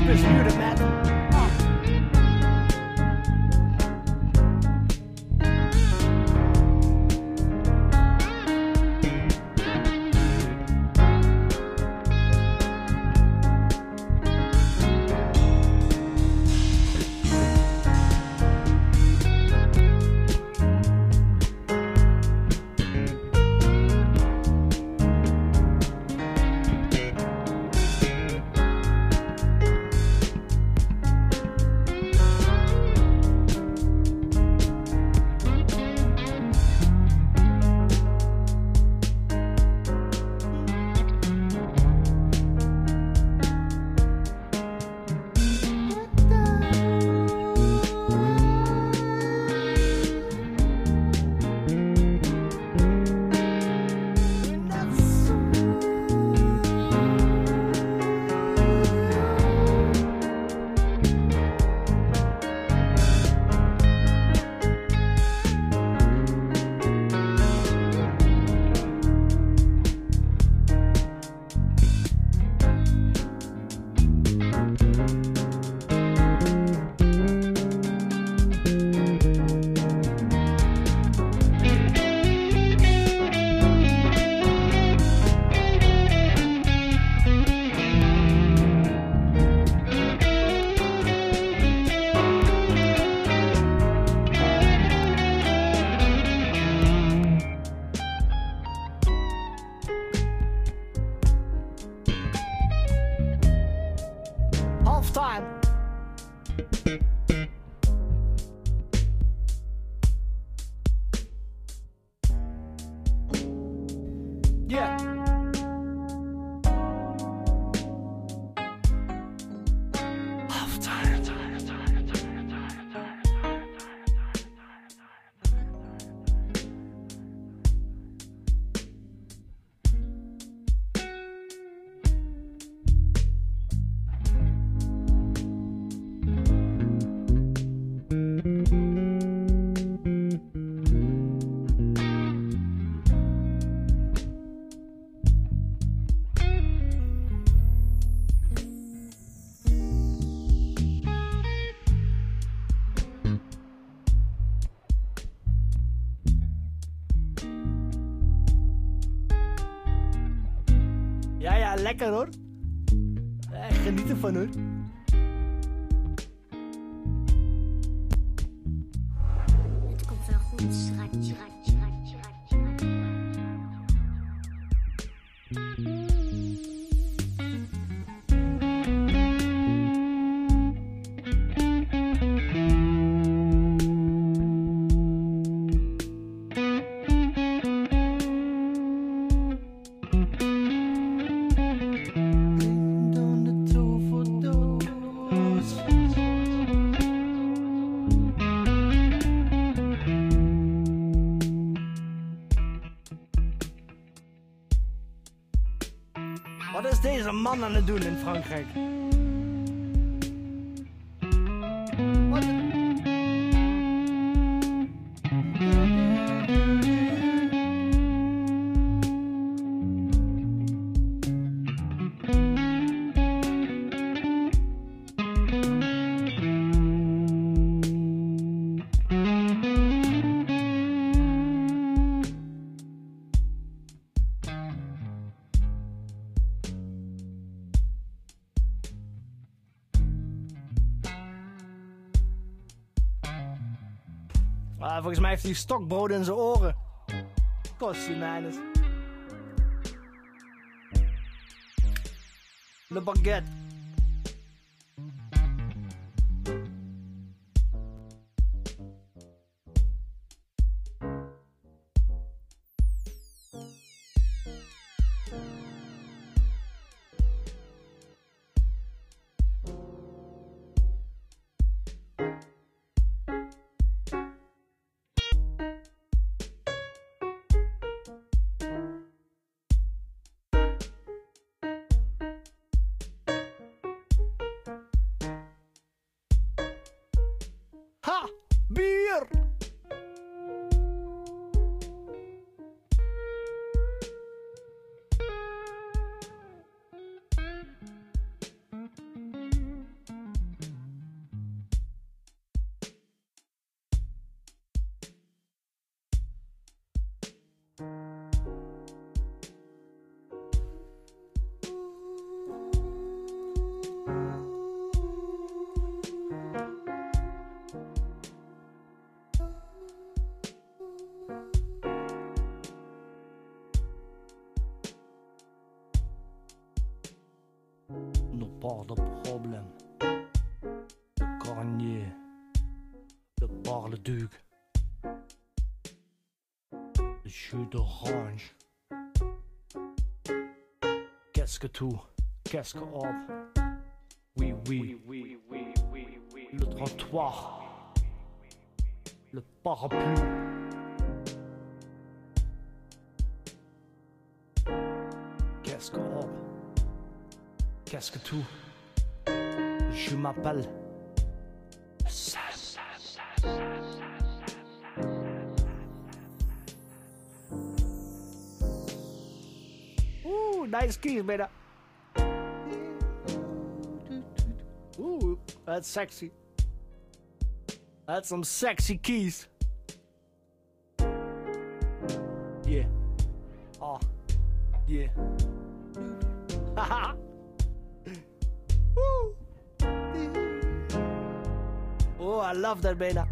Deepest muted metal. Time. Yeah. Half time. Ja, lekker hoor. Geniet ervan hoor. Het komt wel goed, schatje. Wat is deze man aan het doen in Frankrijk? Wat? Volgens mij heeft hij stokbrood in zijn oren. Kostje Le baguette. Nog pas de problème. Le cornier, le bar-le-duc, le jus d'orange. Qu'est-ce que tout, qu'est-ce que hop? Oui, oui, le trottoir, le parapluie. Qu'est-ce que hop? Qu'est-ce que tout? Je m'appelle Sam. Ooh, nice keys, beta. Ooh, that's sexy. That's some sexy keys. Yeah. Oh, yeah. Haha. Oh, I love that beta.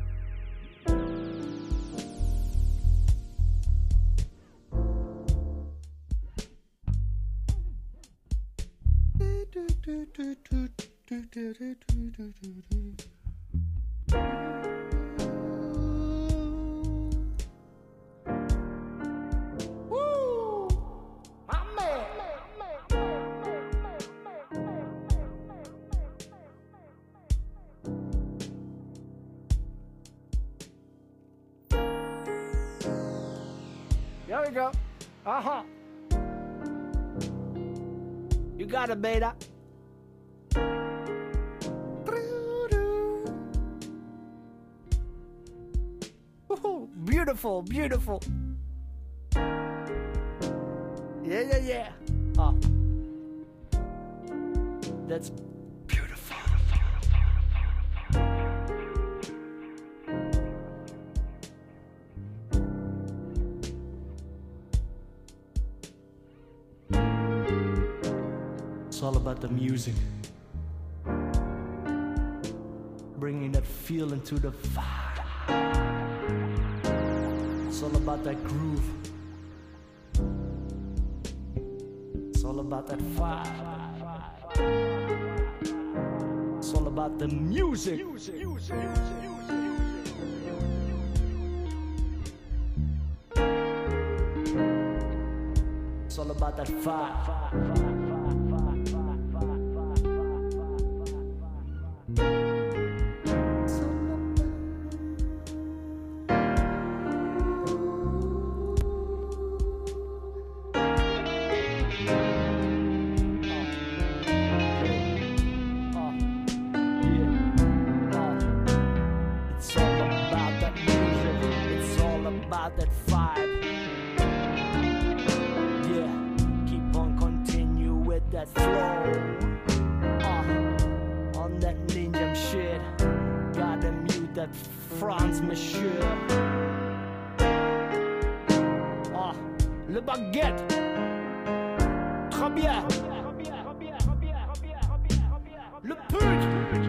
Woo! My man. There we go. Uh-huh. You got it, beta. Ooh, beautiful, beautiful. Yeah. Oh. That's beautiful. It's all about the music. Bringing that feeling to the vibe. It's all about that groove. It's all about that vibe. It's all about the music. It's all about that vibe. That vibe, yeah. Keep on continue with that flow. On that ninja shit, gotta mute that France monsieur. Le baguette, très bien. Le pute,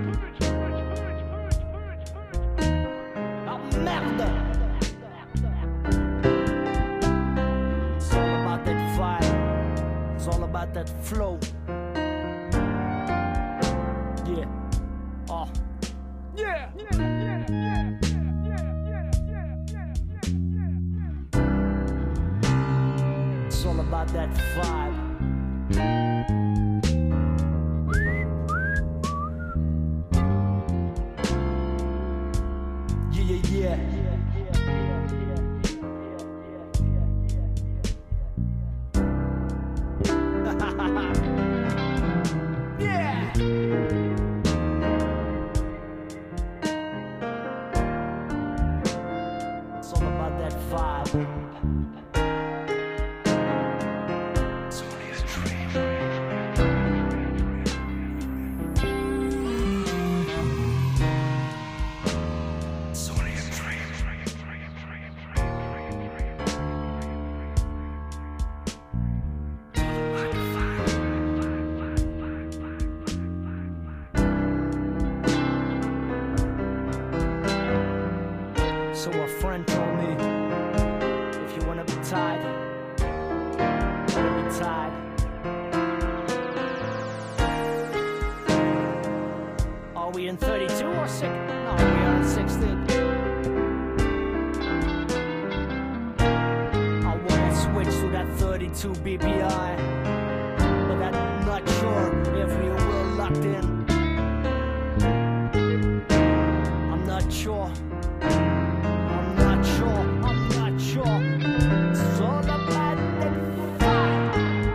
la merde. It's all about that flow. Yeah. Oh. Yeah. It's all about that vibe. Yeah. Yeah. It's all about that vibe. It's only a dream. It's only a dream. So a friend told me, if you wanna be tied, be tied. we in 32 or 6? No, we are in 16. I wanna switch to that 32 BPI, but I'm not sure if we will locked in. I'm not sure. I'm not sure. I'm not sure. It's all about the fight.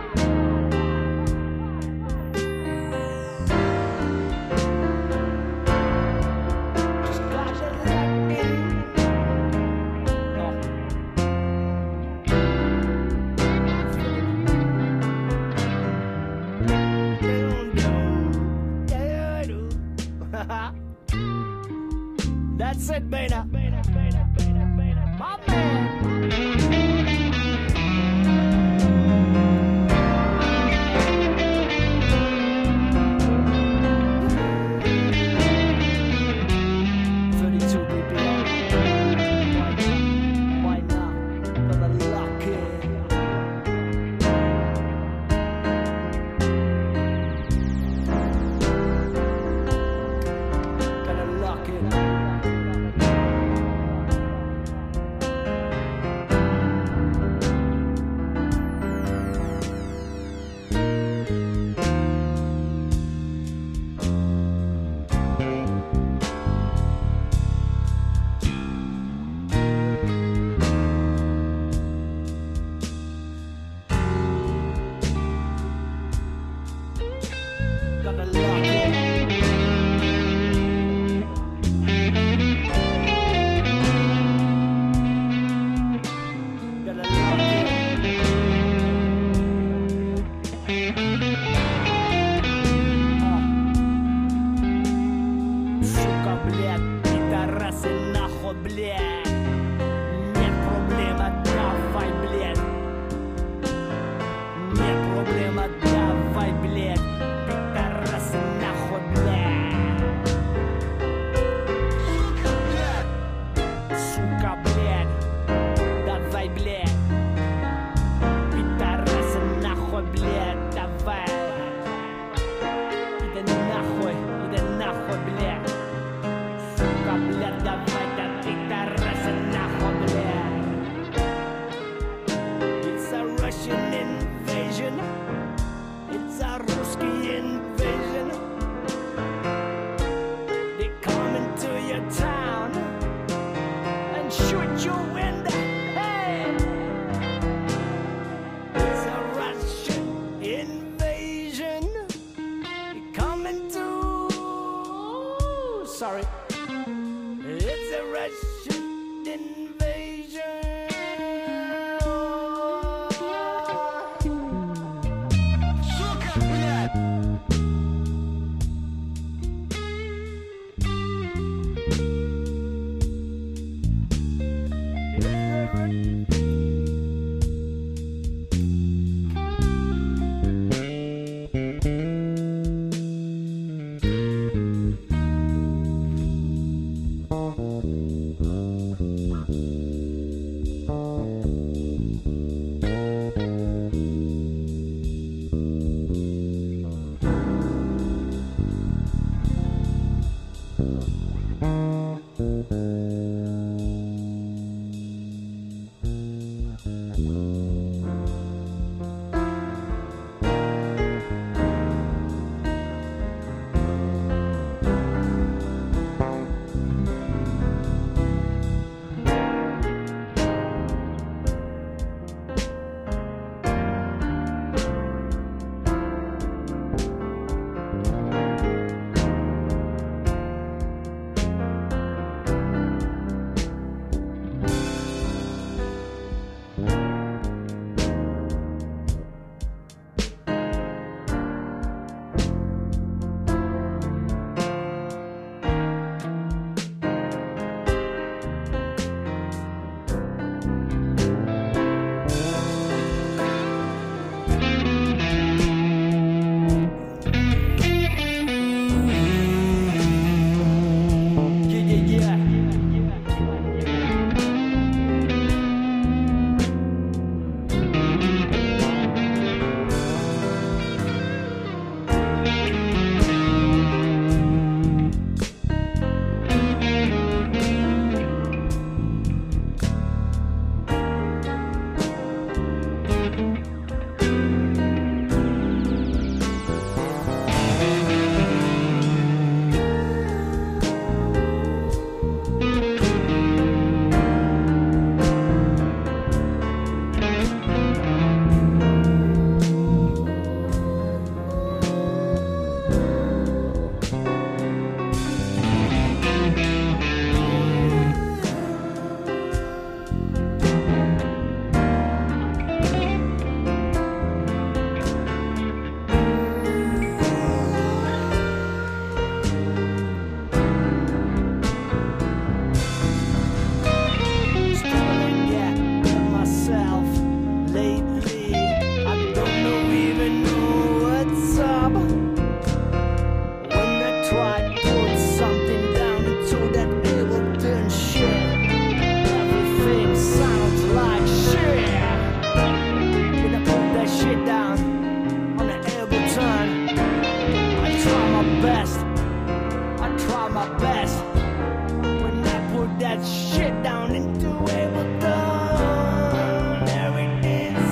Just gotta lock in. That's it, Beta. My man. 32 BPM. Why not? Gonna lock it. Gonna lock it. Gotta lock it. Gotta lock it. Сука, блядь, пидорасы нахуй, блядь. Нет проблема, давай, блядь. Нет проблема, давай, блядь. Пидорасы нахуй, блядь. Сука, блядь. Давай, блядь. Пидорасы нахуй, блядь. Давай. Иди нахуй, блядь. Сука, блядь, давай, да пидорасы нахуй, блядь. It's a Russian invasion. It's a Ruski invasion. They come into your town and shoot you in the head. It's a Russian invasion. They come into. Sorry. It's a Russian invasion. Сука, блядь! best. I try my best. When I put that shit down into Ableton, everything's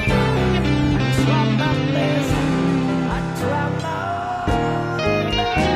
I try my best.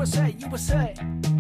USA, USA.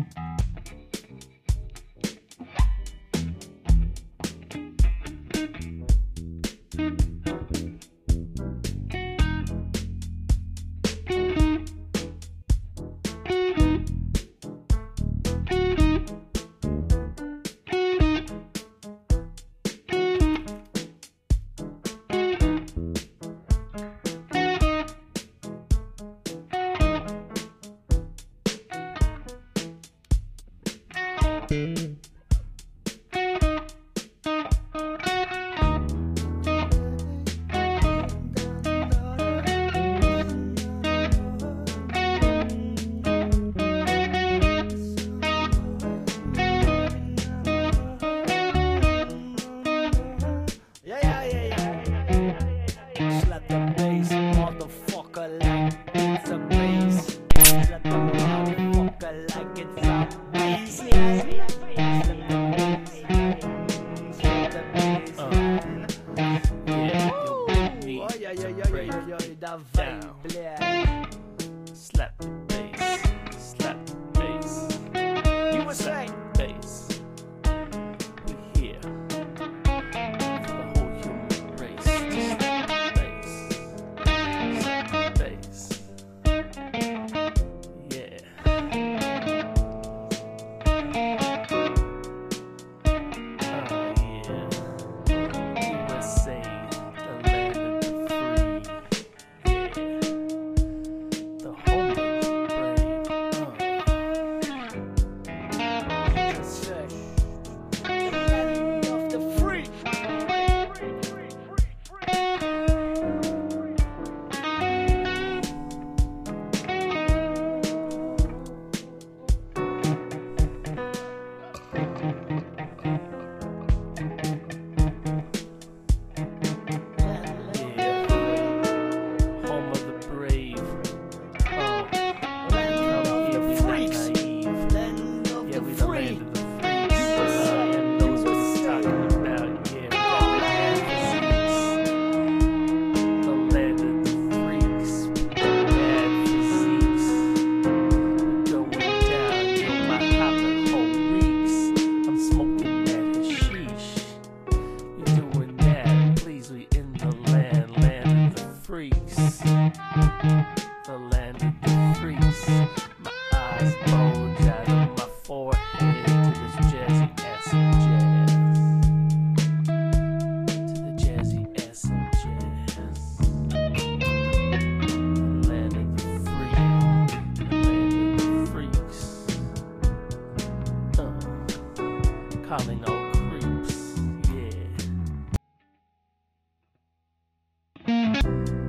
Slap the bass, motherfucker, like it's a bass. Slap the motherfucker like it's a bass. Slap the bass. That vibe, Slap the bass, slap the bass, USA. bass. We here for the whole human race. Slap the bass, yeah. USA, the land of the free. The home of the brave. Land of the free. Home of the brave. Land of the freaks. Naive. Land of Yeah, the we the free. land of the freaks. And knows what he's talking about. Yeah, we got the land physiques. The land of the freaks. Bad physiques. Going down, yo, my hopping whole reeks. I'm smoking that hashish. We doing that, please, we in the land of the freaks. The land of the freaks. My eyes bulge out of my forehead to this jazzy acid jazz. To the jazzy acid jazz. The land of the free. The land of the freaks. Calling all creeps. Yeah.